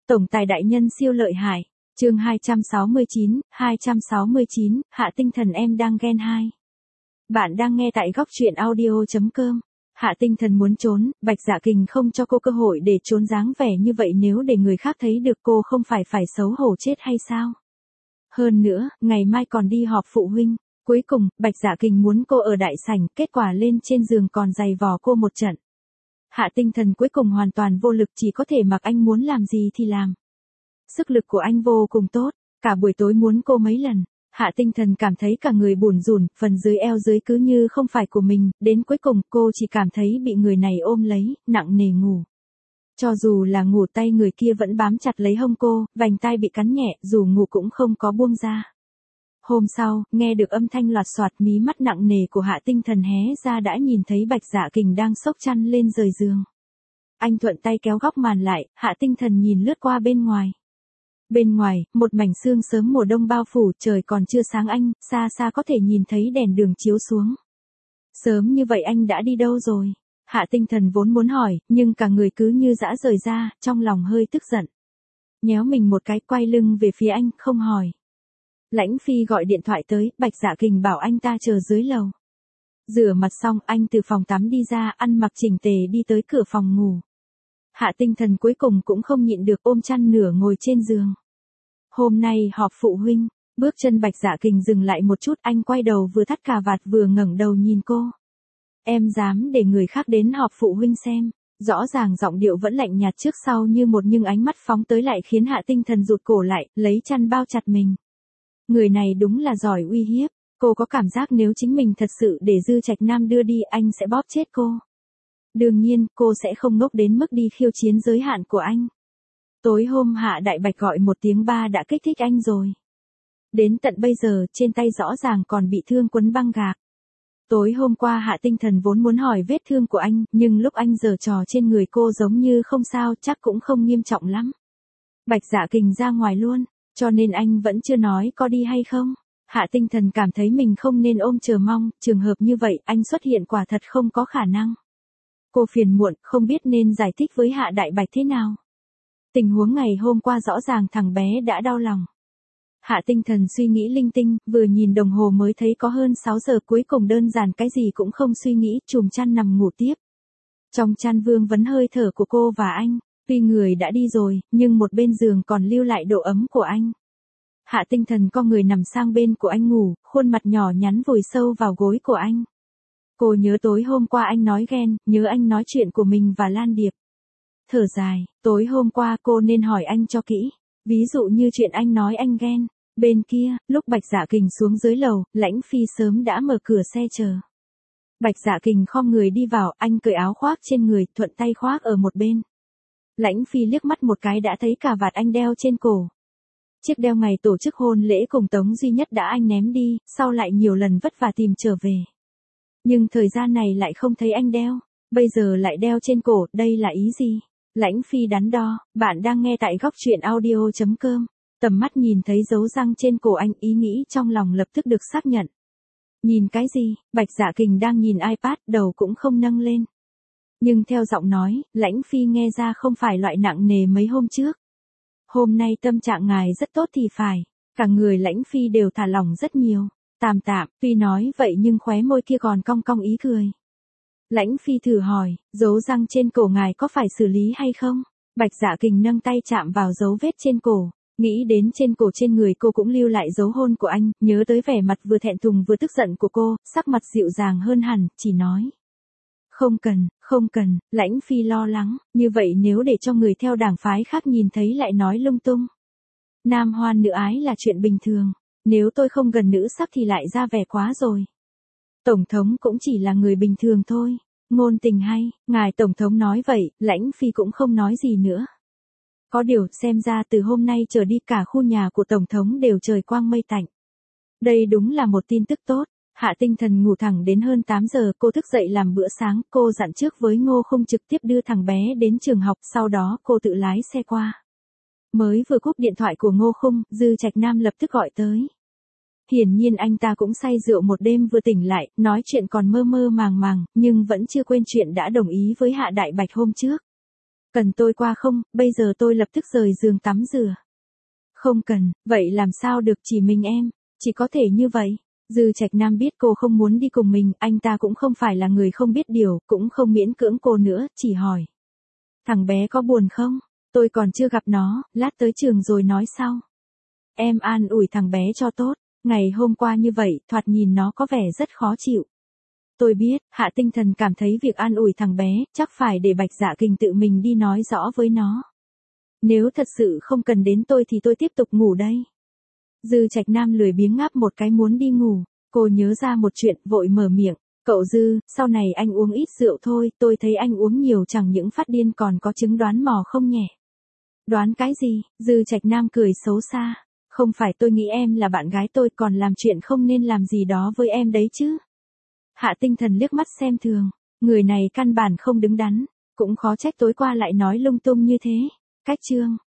Tổng tài đại nhân siêu lợi hại. Chương 269, Hạ Tinh Thần em đang ghen 2. Bạn đang nghe tại góc truyện audio.com. Hạ Tinh Thần muốn trốn, Bạch Dạ Kình không cho cô cơ hội để trốn, dáng vẻ như vậy nếu để người khác thấy được cô không phải xấu hổ chết hay sao? Hơn nữa, ngày mai còn đi họp phụ huynh. Cuối cùng, Bạch Dạ Kình muốn cô ở đại sảnh, kết quả lên trên giường còn giày vò cô một trận. Hạ Tinh Thần cuối cùng hoàn toàn vô lực, chỉ có thể mặc anh muốn làm gì thì làm. Sức lực của anh vô cùng tốt, cả buổi tối muốn cô mấy lần. Hạ Tinh Thần cảm thấy cả người bủn rủn, phần dưới eo dưới cứ như không phải của mình, đến cuối cùng cô chỉ cảm thấy bị người này ôm lấy, nặng nề ngủ. Cho dù là ngủ tay người kia vẫn bám chặt lấy hông cô, vành tai bị cắn nhẹ, dù ngủ cũng không có buông ra. Hôm sau, nghe được âm thanh loạt soạt, mí mắt nặng nề của Hạ Tinh Thần hé ra đã nhìn thấy Bạch Dạ Kình đang xốc chăn lên rời giường. Anh thuận tay kéo góc màn lại, Hạ Tinh Thần nhìn lướt qua bên ngoài. Bên ngoài, một mảnh sương sớm mùa đông bao phủ, trời còn chưa sáng, anh, xa xa có thể nhìn thấy đèn đường chiếu xuống. Sớm như vậy anh đã đi đâu rồi? Hạ Tinh Thần vốn muốn hỏi, nhưng cả người cứ như dã rời ra, trong lòng hơi tức giận. Nhéo mình một cái, quay lưng về phía anh, không hỏi. Lãnh Phi gọi điện thoại tới, Bạch Dạ Kình bảo anh ta chờ dưới lầu. Rửa mặt xong, anh từ phòng tắm đi ra, ăn mặc chỉnh tề đi tới cửa phòng ngủ. Hạ Tinh Thần cuối cùng cũng không nhịn được, ôm chăn nửa ngồi trên giường. Hôm nay họp phụ huynh, bước chân Bạch Dạ Kình dừng lại một chút, anh quay đầu vừa thắt cà vạt vừa ngẩng đầu nhìn cô. Em dám để người khác đến họp phụ huynh xem? Rõ ràng giọng điệu vẫn lạnh nhạt trước sau như một, nhưng ánh mắt phóng tới lại khiến Hạ Tinh Thần rụt cổ lại, lấy chăn bao chặt mình. Người này đúng là giỏi uy hiếp, cô có cảm giác nếu chính mình thật sự để Dư Trạch Nam đưa đi, anh sẽ bóp chết cô. Đương nhiên, cô sẽ không ngốc đến mức đi khiêu chiến giới hạn của anh. Tối hôm Hạ Đại Bạch gọi một tiếng ba đã kích thích anh rồi. Đến tận bây giờ, trên tay rõ ràng còn bị thương quấn băng gạc. Tối hôm qua Hạ Tinh Thần vốn muốn hỏi vết thương của anh, nhưng lúc anh giở trò trên người cô giống như không sao, chắc cũng không nghiêm trọng lắm. Bạch Dạ Kình ra ngoài luôn, cho nên anh vẫn chưa nói có đi hay không. Hạ Tinh Thần cảm thấy mình không nên ôm chờ mong, trường hợp như vậy anh xuất hiện quả thật không có khả năng. Cô phiền muộn, không biết nên giải thích với Hạ Đại Bạch thế nào. Tình huống ngày hôm qua rõ ràng thằng bé đã đau lòng. Hạ Tinh Thần suy nghĩ linh tinh, vừa nhìn đồng hồ mới thấy có hơn 6 giờ, cuối cùng đơn giản cái gì cũng không suy nghĩ, chùm chăn nằm ngủ tiếp. Trong chăn vương vấn hơi thở của cô và anh, tuy người đã đi rồi, nhưng một bên giường còn lưu lại độ ấm của anh. Hạ Tinh Thần co người nằm sang bên của anh ngủ, khuôn mặt nhỏ nhắn vùi sâu vào gối của anh. Cô nhớ tối hôm qua anh nói ghen, nhớ anh nói chuyện của mình và Lan Điệp. Thở dài, tối hôm qua cô nên hỏi anh cho kỹ, ví dụ như chuyện anh nói anh ghen. Bên kia, lúc Bạch Dạ Kình xuống dưới lầu, Lãnh Phi sớm đã mở cửa xe chờ. Bạch Dạ Kình khom người đi vào, anh cởi áo khoác trên người, thuận tay khoác ở một bên. Lãnh Phi liếc mắt một cái đã thấy cà vạt anh đeo trên cổ. Chiếc đeo ngày tổ chức hôn lễ cùng Tống Duy Nhất đã anh ném đi, sau lại nhiều lần vất vả tìm trở về. Nhưng thời gian này lại không thấy anh đeo, bây giờ lại đeo trên cổ, đây là ý gì? Lãnh Phi đắn đo, bạn đang nghe tại góc truyện audio.com. Tầm mắt nhìn thấy dấu răng trên cổ anh, ý nghĩ trong lòng lập tức được xác nhận. Nhìn cái gì? Bạch Dạ Kình đang nhìn iPad, đầu cũng không nâng lên. Nhưng theo giọng nói, Lãnh Phi nghe ra không phải loại nặng nề mấy hôm trước. Hôm nay tâm trạng ngài rất tốt thì phải, cả người Lãnh Phi đều thả lỏng rất nhiều. Tạm tạm, tuy nói vậy nhưng khóe môi kia còn cong cong ý cười. Lãnh Phi thử hỏi, dấu răng trên cổ ngài có phải xử lý hay không? Bạch Dạ Kình nâng tay chạm vào dấu vết trên cổ. Nghĩ đến trên cổ trên người cô cũng lưu lại dấu hôn của anh, nhớ tới vẻ mặt vừa thẹn thùng vừa tức giận của cô, sắc mặt dịu dàng hơn hẳn, chỉ nói. Không cần, Lãnh Phi lo lắng, như vậy nếu để cho người theo đảng phái khác nhìn thấy lại nói lung tung. Nam hoan nữ ái là chuyện bình thường, nếu tôi không gần nữ sắc thì lại ra vẻ quá rồi. Tổng thống cũng chỉ là người bình thường thôi, ngôn tình hay, ngài Tổng thống nói vậy, Lãnh Phi cũng không nói gì nữa. Có điều, xem ra từ hôm nay trở đi cả khu nhà của Tổng thống đều trời quang mây tạnh. Đây đúng là một tin tức tốt. Hạ Tinh Thần ngủ thẳng đến hơn 8 giờ, cô thức dậy làm bữa sáng, cô dặn trước với Ngô Khung trực tiếp đưa thằng bé đến trường học, sau đó cô tự lái xe qua. Mới vừa cúp điện thoại của Ngô Khung, Dư Trạch Nam lập tức gọi tới. Hiển nhiên anh ta cũng say rượu một đêm vừa tỉnh lại, nói chuyện còn mơ mơ màng màng, nhưng vẫn chưa quên chuyện đã đồng ý với Hạ Đại Bạch hôm trước. Cần tôi qua không, bây giờ tôi lập tức rời giường tắm rửa. Không cần, vậy làm sao được, chỉ mình em, chỉ có thể như vậy. Dư Trạch Nam biết cô không muốn đi cùng mình, anh ta cũng không phải là người không biết điều, cũng không miễn cưỡng cô nữa, chỉ hỏi. Thằng bé có buồn không? Tôi còn chưa gặp nó, lát tới trường rồi nói sau. Em an ủi thằng bé cho tốt, ngày hôm qua như vậy, thoạt nhìn nó có vẻ rất khó chịu. Tôi biết, Hạ Tinh Thần cảm thấy việc an ủi thằng bé, chắc phải để Bạch Dạ Kình tự mình đi nói rõ với nó. Nếu thật sự không cần đến tôi thì tôi tiếp tục ngủ đây. Dư Trạch Nam lười biếng ngáp một cái muốn đi ngủ, cô nhớ ra một chuyện, vội mở miệng. Cậu Dư, sau này anh uống ít rượu thôi, tôi thấy anh uống nhiều chẳng những phát điên còn có chứng đoán mò không nhẹ. Đoán cái gì? Dư Trạch Nam cười xấu xa. Không phải tôi nghĩ em là bạn gái tôi còn làm chuyện không nên làm gì đó với em đấy chứ. Hạ Tinh Thần liếc mắt xem thường, người này căn bản không đứng đắn, cũng khó trách tối qua lại nói lung tung như thế. Cách chương